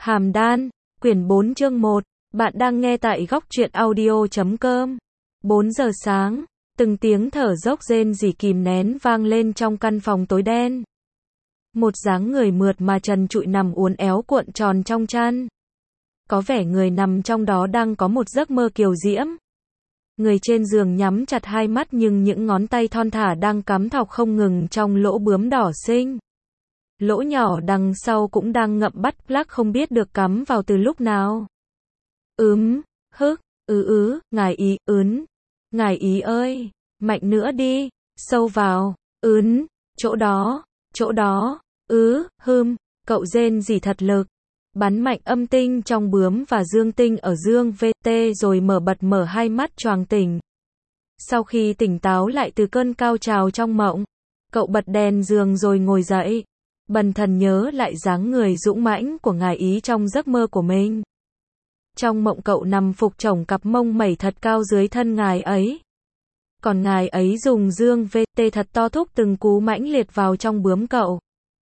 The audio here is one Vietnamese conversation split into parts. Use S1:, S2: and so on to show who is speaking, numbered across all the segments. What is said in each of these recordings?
S1: Hàm Đan, quyển 4 chương 1, bạn đang nghe tại góc truyện audio.com. 4 giờ sáng, từng tiếng thở dốc rên rỉ kìm nén vang lên trong căn phòng tối đen. Một dáng người mượt mà trần trụi nằm uốn éo cuộn tròn trong chăn. Có vẻ người nằm trong đó đang có một giấc mơ kiều diễm. Người trên giường nhắm chặt hai mắt nhưng những ngón tay thon thả đang cắm thọc không ngừng trong lỗ bướm đỏ xinh. Lỗ nhỏ đằng sau cũng đang ngậm bắt plug không biết được cắm vào từ lúc nào. Hức, ngài ý, ngài ý ơi, mạnh nữa đi, sâu vào, chỗ đó, cậu rên rỉ thật lực. Bắn mạnh âm tinh trong bướm và dương tinh ở dương VT rồi mở hai mắt choàng tỉnh. Sau khi tỉnh táo lại từ cơn cao trào trong mộng, cậu bật đèn giường rồi ngồi dậy. Bần thần nhớ lại dáng người dũng mãnh của ngài ý trong giấc mơ của mình. Trong mộng cậu nằm phục chổng cặp mông mẩy thật cao dưới thân ngài ấy. Còn ngài ấy dùng dương VT thật to thúc từng cú mãnh liệt vào trong bướm cậu.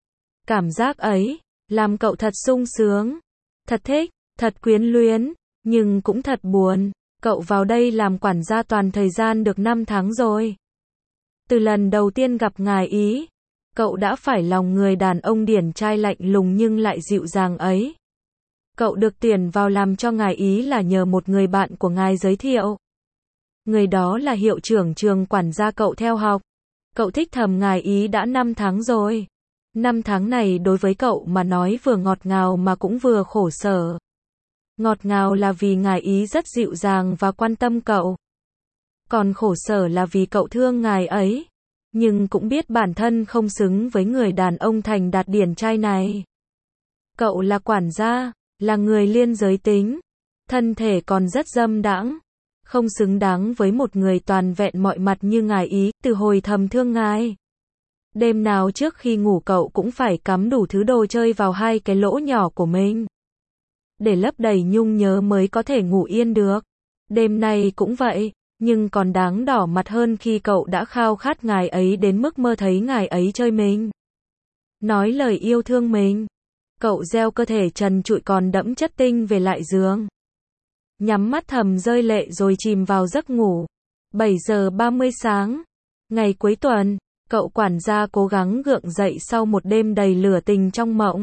S1: Cảm giác ấy làm cậu thật sung sướng, thật thích, thật quyến luyến, nhưng cũng thật buồn. Cậu vào đây làm quản gia toàn thời gian được 5 tháng rồi. Từ lần đầu tiên gặp ngài ý, cậu đã phải lòng người đàn ông điển trai lạnh lùng nhưng lại dịu dàng ấy. Cậu được tuyển vào làm cho ngài ý là nhờ một người bạn của ngài giới thiệu. Người đó là hiệu trưởng trường quản gia cậu theo học. Cậu thích thầm ngài ý đã 5 tháng rồi. 5 tháng này đối với cậu mà nói vừa ngọt ngào mà cũng vừa khổ sở. Ngọt ngào là vì ngài ý rất dịu dàng và quan tâm cậu. Còn khổ sở là vì cậu thương ngài ấy. Nhưng cũng biết bản thân không xứng với người đàn ông thành đạt điển trai này. Cậu là quản gia, là người liên giới tính, thân thể còn rất dâm đãng, không xứng đáng với một người toàn vẹn mọi mặt như ngài ý, từ hồi thầm thương ngài. Đêm nào trước khi ngủ cậu cũng phải cắm đủ thứ đồ chơi vào hai cái lỗ nhỏ của mình. Để lấp đầy nhung nhớ mới có thể ngủ yên được. Đêm nay cũng vậy. Nhưng còn đáng đỏ mặt hơn khi cậu đã khao khát ngài ấy đến mức mơ thấy ngài ấy chơi mình. Nói lời yêu thương mình. Cậu gieo cơ thể trần trụi còn đẫm chất tinh về lại giường. Nhắm mắt thầm rơi lệ rồi chìm vào giấc ngủ. 7 giờ 30 sáng. Ngày cuối tuần, cậu quản gia cố gắng gượng dậy sau một đêm đầy lửa tình trong mộng.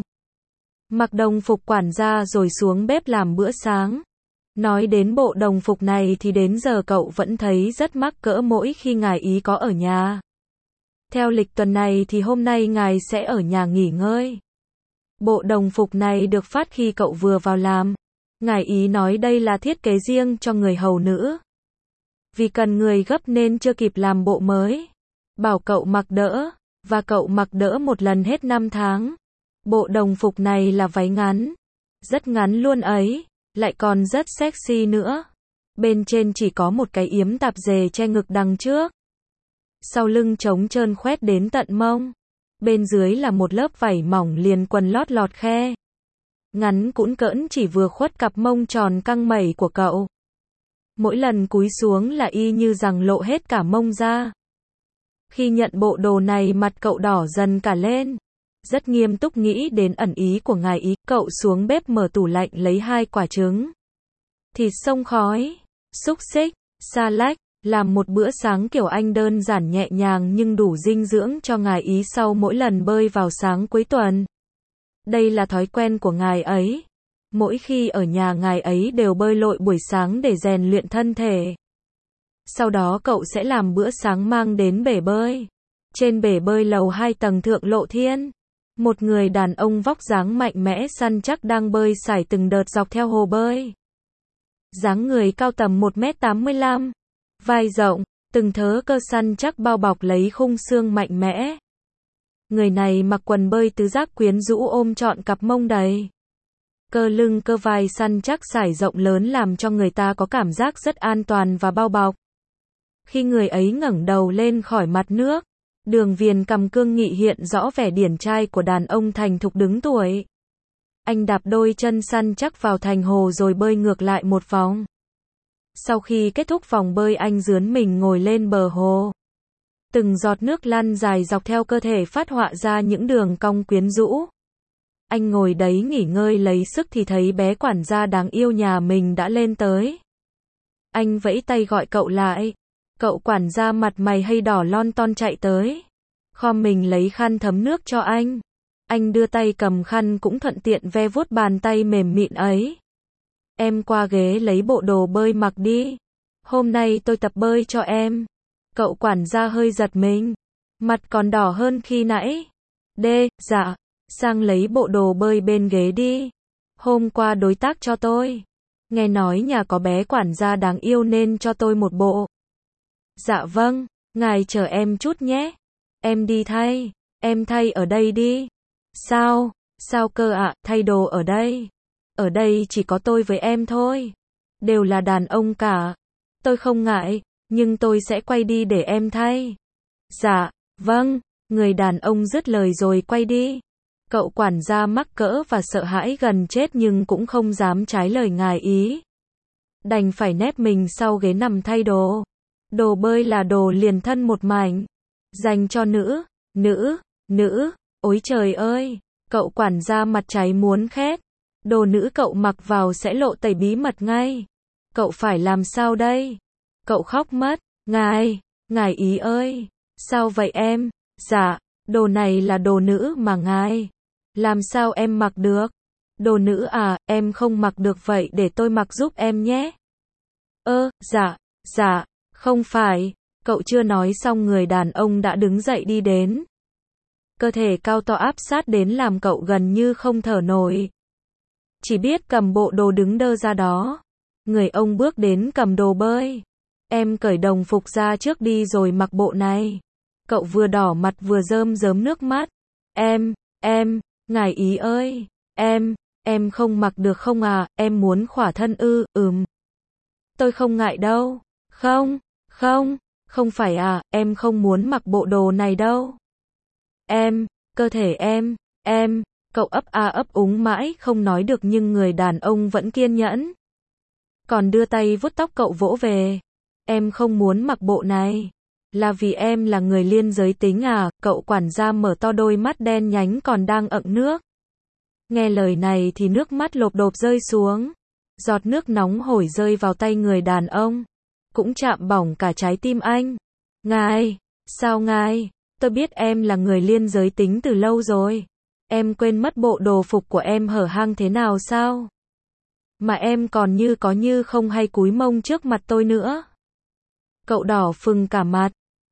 S1: Mặc đồng phục quản gia rồi xuống bếp làm bữa sáng. Nói đến bộ đồng phục này thì đến giờ cậu vẫn thấy rất mắc cỡ mỗi khi ngài ý có ở nhà. Theo lịch tuần này thì hôm nay ngài sẽ ở nhà nghỉ ngơi. Bộ đồng phục này được phát khi cậu vừa vào làm. Ngài ý nói đây là thiết kế riêng cho người hầu nữ. Vì cần người gấp nên chưa kịp làm bộ mới. Bảo cậu mặc đỡ, và cậu mặc đỡ một lần hết 5 tháng. Bộ đồng phục này là váy ngắn. Rất ngắn luôn ấy. Lại còn rất sexy nữa. Bên trên chỉ có một cái yếm tạp dề che ngực đằng trước. Sau lưng trống trơn khoét đến tận mông. Bên dưới là một lớp vảy mỏng liền quần lót lọt khe. Ngắn cũn cỡn chỉ vừa khuất cặp mông tròn căng mẩy của cậu. Mỗi lần cúi xuống là y như rằng lộ hết cả mông ra. Khi nhận bộ đồ này mặt cậu đỏ dần cả lên. Rất nghiêm túc nghĩ đến ẩn ý của ngài ý, cậu xuống bếp mở tủ lạnh lấy 2 quả trứng, thịt xông khói, xúc xích, sa lách, làm một bữa sáng kiểu Anh đơn giản nhẹ nhàng nhưng đủ dinh dưỡng cho ngài ý sau mỗi lần bơi vào sáng cuối tuần. Đây là thói quen của ngài ấy. Mỗi khi ở nhà ngài ấy đều bơi lội buổi sáng để rèn luyện thân thể. Sau đó cậu sẽ làm bữa sáng mang đến bể bơi. Trên bể bơi lầu 2 tầng thượng lộ thiên. Một người đàn ông vóc dáng mạnh mẽ săn chắc đang bơi sải từng đợt dọc theo hồ bơi. Dáng người cao tầm 1m85, vai rộng, từng thớ cơ săn chắc bao bọc lấy khung xương mạnh mẽ. Người này mặc quần bơi tứ giác quyến rũ ôm trọn cặp mông đầy. Cơ lưng cơ vai săn chắc sải rộng lớn làm cho người ta có cảm giác rất an toàn và bao bọc. Khi người ấy ngẩng đầu lên khỏi mặt nước, đường viền cằm cương nghị hiện rõ vẻ điển trai của đàn ông thành thục đứng tuổi. Anh đạp đôi chân săn chắc vào thành hồ rồi bơi ngược lại một vòng. Sau khi kết thúc vòng bơi anh rướn mình ngồi lên bờ hồ. Từng giọt nước lăn dài dọc theo cơ thể phát họa ra những đường cong quyến rũ. Anh ngồi đấy nghỉ ngơi lấy sức thì thấy bé quản gia đáng yêu nhà mình đã lên tới. Anh vẫy tay gọi cậu lại. Cậu quản gia mặt mày hay đỏ lon ton chạy tới. Khom mình lấy khăn thấm nước cho anh. Anh đưa tay cầm khăn cũng thuận tiện ve vuốt bàn tay mềm mịn ấy. Em qua ghế lấy bộ đồ bơi mặc đi. Hôm nay tôi tập bơi cho em. Cậu quản gia hơi giật mình. Mặt còn đỏ hơn khi nãy. Dạ. Sang lấy bộ đồ bơi bên ghế đi. Hôm qua đối tác cho tôi. Nghe nói nhà có bé quản gia đáng yêu nên cho tôi một bộ. Dạ vâng, ngài chờ em chút nhé. Em đi thay. Em thay ở đây đi. Sao? Sao cơ ạ, thay đồ ở đây? Ở đây chỉ có tôi với em thôi. Đều là đàn ông cả. Tôi không ngại, nhưng tôi sẽ quay đi để em thay. Dạ, vâng. Người đàn ông dứt lời rồi quay đi. Cậu quản gia mắc cỡ và sợ hãi gần chết nhưng cũng không dám trái lời ngài ý. Đành phải nép mình sau ghế nằm thay đồ. Đồ bơi là đồ liền thân một mảnh. Dành cho nữ. Ôi trời ơi. Cậu quản gia mặt cháy muốn khét. Đồ nữ cậu mặc vào sẽ lộ tẩy bí mật ngay. Cậu phải làm sao đây? Cậu khóc mất. Ngài ý ơi. Sao vậy em? Dạ, đồ này là đồ nữ mà ngài. Làm sao em mặc được? Đồ nữ à, em không mặc được vậy để tôi mặc giúp em nhé. Dạ, không phải. Cậu chưa nói xong người đàn ông đã đứng dậy đi đến. Cơ thể cao to áp sát đến làm cậu gần như không thở nổi. Chỉ biết cầm bộ đồ đứng đơ ra đó. Người ông bước đến cầm đồ bơi. Em cởi đồng phục ra trước đi rồi mặc bộ này. Cậu vừa đỏ mặt vừa rơm rớm nước mắt. Em, ngài ý ơi, em không mặc được không à, em muốn khỏa thân ư, Tôi không ngại đâu, không phải à, em không muốn mặc bộ đồ này đâu. Cơ thể em, cậu ấp a ấp úng mãi không nói được nhưng người đàn ông vẫn kiên nhẫn. Còn đưa tay vuốt tóc cậu vỗ về. Em không muốn mặc bộ này. Là vì em là người liên giới tính à, cậu quản gia mở to đôi mắt đen nhánh còn đang ẩn nước. Nghe lời này thì nước mắt lộp độp rơi xuống. Giọt nước nóng hổi rơi vào tay người đàn ông. Cũng chạm bỏng cả trái tim anh. Sao ngài? Tôi biết em là người liên giới tính từ lâu rồi. Em quên mất bộ đồ phục của em hở hang thế nào sao? Mà em còn có như không hay cúi mông trước mặt tôi nữa. Cậu đỏ phừng cả mặt.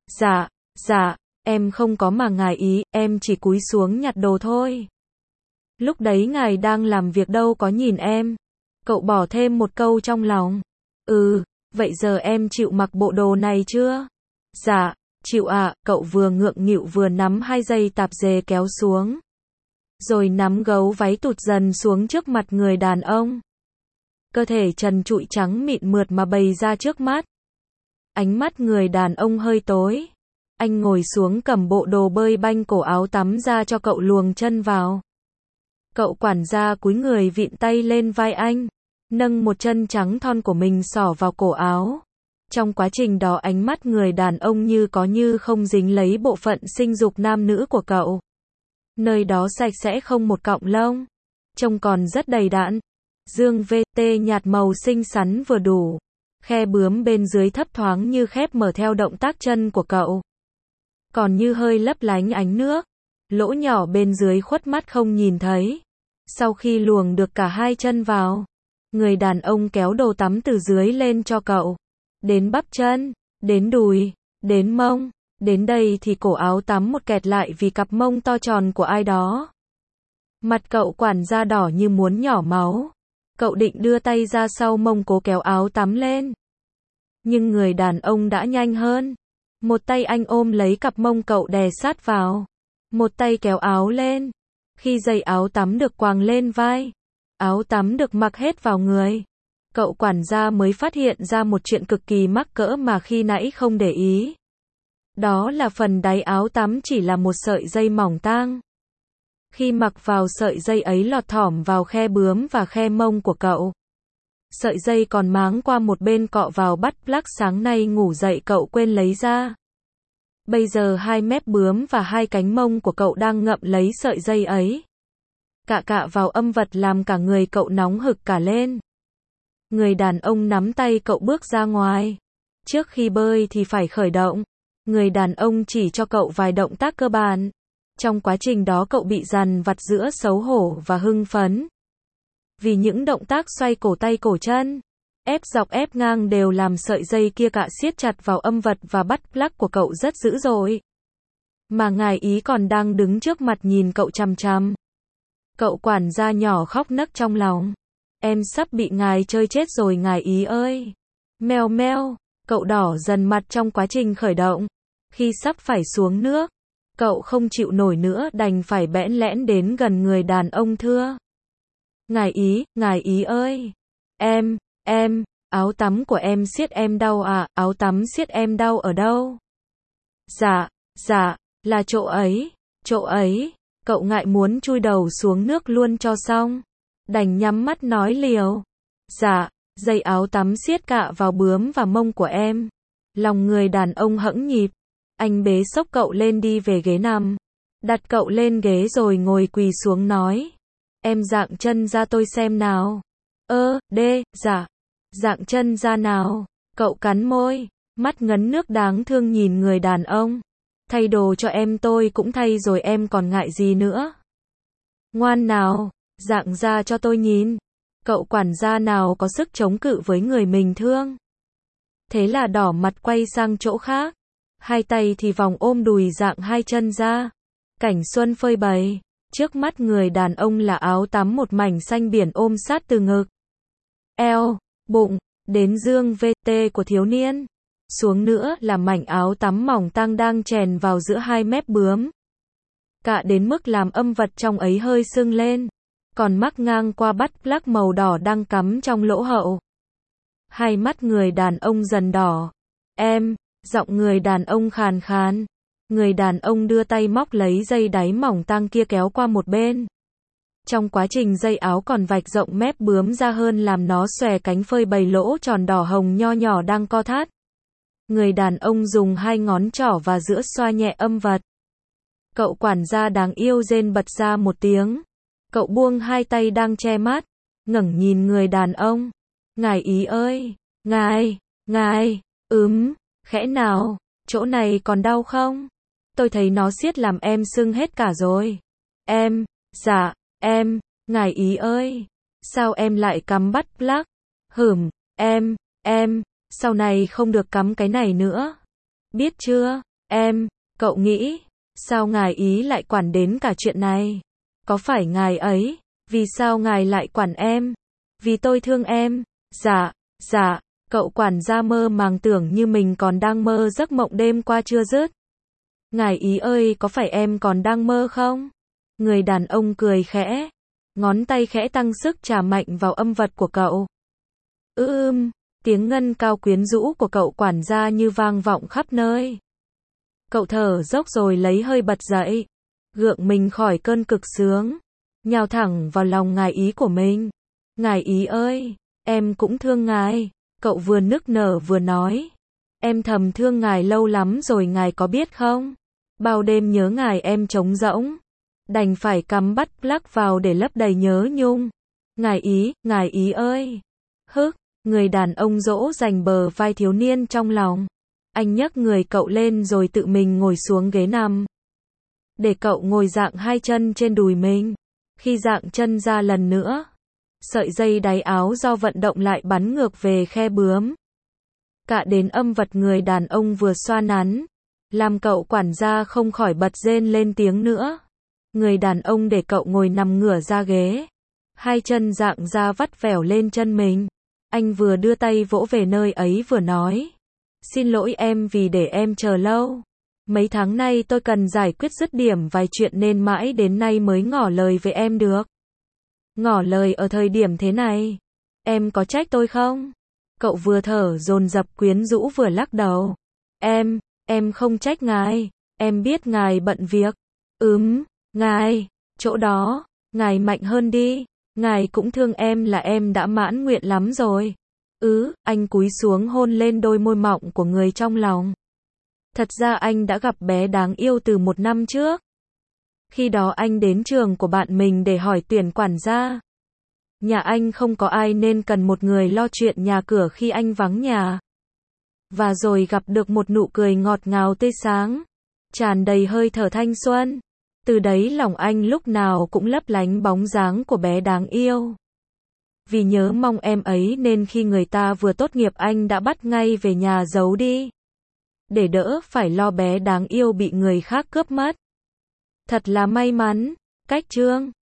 S1: Dạ, em không có mà ngài ý, em chỉ cúi xuống nhặt đồ thôi. Lúc đấy ngài đang làm việc đâu có nhìn em. Cậu bỏ thêm một câu trong lòng. Vậy giờ em chịu mặc bộ đồ này chưa? Dạ, chịu ạ, cậu vừa ngượng nghịu vừa nắm hai dây tạp dề kéo xuống. Rồi nắm gấu váy tụt dần xuống trước mặt người đàn ông. Cơ thể trần trụi trắng mịn mượt mà bày ra trước mắt. Ánh mắt người đàn ông hơi tối. Anh ngồi xuống cầm bộ đồ bơi banh cổ áo tắm ra cho cậu luồng chân vào. Cậu quản gia cúi người vịn tay lên vai anh. Nâng một chân trắng thon của mình xỏ vào cổ áo. Trong quá trình đó ánh mắt người đàn ông như có như không dính lấy bộ phận sinh dục nam nữ của cậu. Nơi đó sạch sẽ không một cọng lông. Trông còn rất đầy đặn. Dương VT nhạt màu xinh xắn vừa đủ. Khe bướm bên dưới thấp thoáng như khép mở theo động tác chân của cậu. Còn như hơi lấp lánh ánh nước. Lỗ nhỏ bên dưới khuất mắt không nhìn thấy. Sau khi luồng được cả hai chân vào, người đàn ông kéo đồ tắm từ dưới lên cho cậu. Đến bắp chân, đến đùi, đến mông. Đến đây thì cổ áo tắm một kẹt lại vì cặp mông to tròn của ai đó. Mặt cậu quản gia đỏ như muốn nhỏ máu. Cậu định đưa tay ra sau mông cố kéo áo tắm lên. Nhưng người đàn ông đã nhanh hơn. Một tay anh ôm lấy cặp mông cậu đè sát vào. Một tay kéo áo lên. Khi dây áo tắm được quàng lên vai, áo tắm được mặc hết vào người, cậu quản gia mới phát hiện ra một chuyện cực kỳ mắc cỡ mà khi nãy không để ý. Đó là phần đáy áo tắm chỉ là một sợi dây mỏng tang. Khi mặc vào sợi dây ấy lọt thỏm vào khe bướm và khe mông của cậu. Sợi dây còn máng qua một bên cọ vào bắt plug sáng nay ngủ dậy cậu quên lấy ra. Bây giờ hai mép bướm và hai cánh mông của cậu đang ngậm lấy sợi dây ấy. Cạ cạ vào âm vật làm cả người cậu nóng hực cả lên. Người đàn ông nắm tay cậu bước ra ngoài. Trước khi bơi thì phải khởi động. Người đàn ông chỉ cho cậu vài động tác cơ bản. Trong quá trình đó cậu bị dằn vặt giữa xấu hổ và hưng phấn. Vì những động tác xoay cổ tay cổ chân, ép dọc ép ngang đều làm sợi dây kia cạ siết chặt vào âm vật và bắt plug của cậu rất dữ dội. Mà ngài ý còn đang đứng trước mặt nhìn cậu chằm chằm. Cậu quản gia nhỏ khóc nấc trong lòng. Em sắp bị ngài chơi chết rồi ngài ý ơi. Meo meo, cậu đỏ dần mặt trong quá trình khởi động. Khi sắp phải xuống nước, cậu không chịu nổi nữa đành phải bẽn lẽn đến gần người đàn ông thưa. Ngài ý ơi. Em, áo tắm của em siết em đau à, áo tắm siết em đau ở đâu? Dạ, là chỗ ấy. Cậu ngại muốn chui đầu xuống nước luôn cho xong. Đành nhắm mắt nói liều. Dạ, dây áo tắm siết cạ vào bướm và mông của em. Lòng người đàn ông hẫng nhịp. Anh bế xốc cậu lên đi về ghế nằm. Đặt cậu lên ghế rồi ngồi quỳ xuống nói. Em dạng chân ra tôi xem nào. Dạ. Dạng chân ra nào. Cậu cắn môi. Mắt ngấn nước đáng thương nhìn người đàn ông. Thay đồ cho em tôi cũng thay rồi em còn ngại gì nữa. Ngoan nào, dạng ra cho tôi nhìn. Cậu quản gia nào có sức chống cự với người mình thương. Thế là đỏ mặt quay sang chỗ khác. Hai tay thì vòng ôm đùi dạng hai chân ra. Cảnh xuân phơi bày. Trước mắt người đàn ông là áo tắm một mảnh xanh biển ôm sát từ ngực, eo, bụng, đến dương VT của thiếu niên. Xuống nữa là mảnh áo tắm mỏng tang đang chèn vào giữa hai mép bướm. Cạ đến mức làm âm vật trong ấy hơi sưng lên. Còn mắc ngang qua bắt plug màu đỏ đang cắm trong lỗ hậu. Hai mắt người đàn ông dần đỏ. Giọng người đàn ông khàn khàn. Người đàn ông đưa tay móc lấy dây đáy mỏng tang kia kéo qua một bên. Trong quá trình dây áo còn vạch rộng mép bướm ra hơn làm nó xòe cánh phơi bày lỗ tròn đỏ hồng nho nhỏ đang co thắt. Người đàn ông dùng hai ngón trỏ và giữa xoa nhẹ âm vật. Cậu quản gia đáng yêu rên bật ra một tiếng. Cậu buông hai tay đang che mắt, ngẩng nhìn người đàn ông. Ngài ý ơi, ngài, khẽ nào, chỗ này còn đau không? Tôi thấy nó siết làm em sưng hết cả rồi. Dạ, ngài ý ơi, sao em lại cắm bắt plug? Sau này không được cắm cái này nữa. Biết chưa? Cậu nghĩ, sao ngài ý lại quản đến cả chuyện này? Có phải ngài ấy? Vì sao ngài lại quản em? Vì tôi thương em. Dạ, cậu quản gia mơ màng tưởng như mình còn đang mơ giấc mộng đêm qua chưa dứt. Ngài ý ơi, có phải em còn đang mơ không? Người đàn ông cười khẽ, ngón tay khẽ tăng sức chà mạnh vào âm vật của cậu. Tiếng ngân cao quyến rũ của cậu quản gia như vang vọng khắp nơi. Cậu thở dốc rồi lấy hơi bật dậy, gượng mình khỏi cơn cực sướng, nhào thẳng vào lòng ngài ý của mình. Ngài ý ơi, em cũng thương ngài. Cậu vừa nức nở vừa nói. Em thầm thương ngài lâu lắm rồi ngài có biết không? Bao đêm nhớ ngài em trống rỗng. Đành phải cắm bắt plug vào để lấp đầy nhớ nhung. Ngài ý ơi. Người đàn ông dỗ dành bờ vai thiếu niên trong lòng. Anh nhấc người cậu lên rồi tự mình ngồi xuống ghế nằm. Để cậu ngồi dạng hai chân trên đùi mình. Khi dạng chân ra lần nữa, sợi dây đáy áo do vận động lại bắn ngược về khe bướm. Cạ đến âm vật người đàn ông vừa xoa nắn, làm cậu quản gia không khỏi bật rên lên tiếng nữa. Người đàn ông để cậu ngồi nằm ngửa ra ghế. Hai chân dạng ra vắt vẻo lên chân mình. Anh vừa đưa tay vỗ về nơi ấy vừa nói. Xin lỗi em vì để em chờ lâu. Mấy tháng nay tôi cần giải quyết dứt điểm vài chuyện nên mãi đến nay mới ngỏ lời với em được. Ngỏ lời ở thời điểm thế này. Em có trách tôi không? Cậu vừa thở dồn dập quyến rũ vừa lắc đầu. Em không trách ngài. Em biết ngài bận việc. Ngài, chỗ đó, ngài mạnh hơn đi. Ngài cũng thương em là em đã mãn nguyện lắm rồi. Anh cúi xuống hôn lên đôi môi mọng của người trong lòng. Thật ra anh đã gặp bé đáng yêu từ 1 năm trước. Khi đó anh đến trường của bạn mình để hỏi tuyển quản gia. Nhà anh không có ai nên cần một người lo chuyện nhà cửa khi anh vắng nhà. Và rồi gặp được một nụ cười ngọt ngào tươi sáng, tràn đầy hơi thở thanh xuân. Từ đấy lòng anh lúc nào cũng lấp lánh bóng dáng của bé đáng yêu. Vì nhớ mong em ấy nên khi người ta vừa tốt nghiệp anh đã bắt ngay về nhà giấu đi. Để đỡ phải lo bé đáng yêu bị người khác cướp mất. Thật là may mắn. Cách chương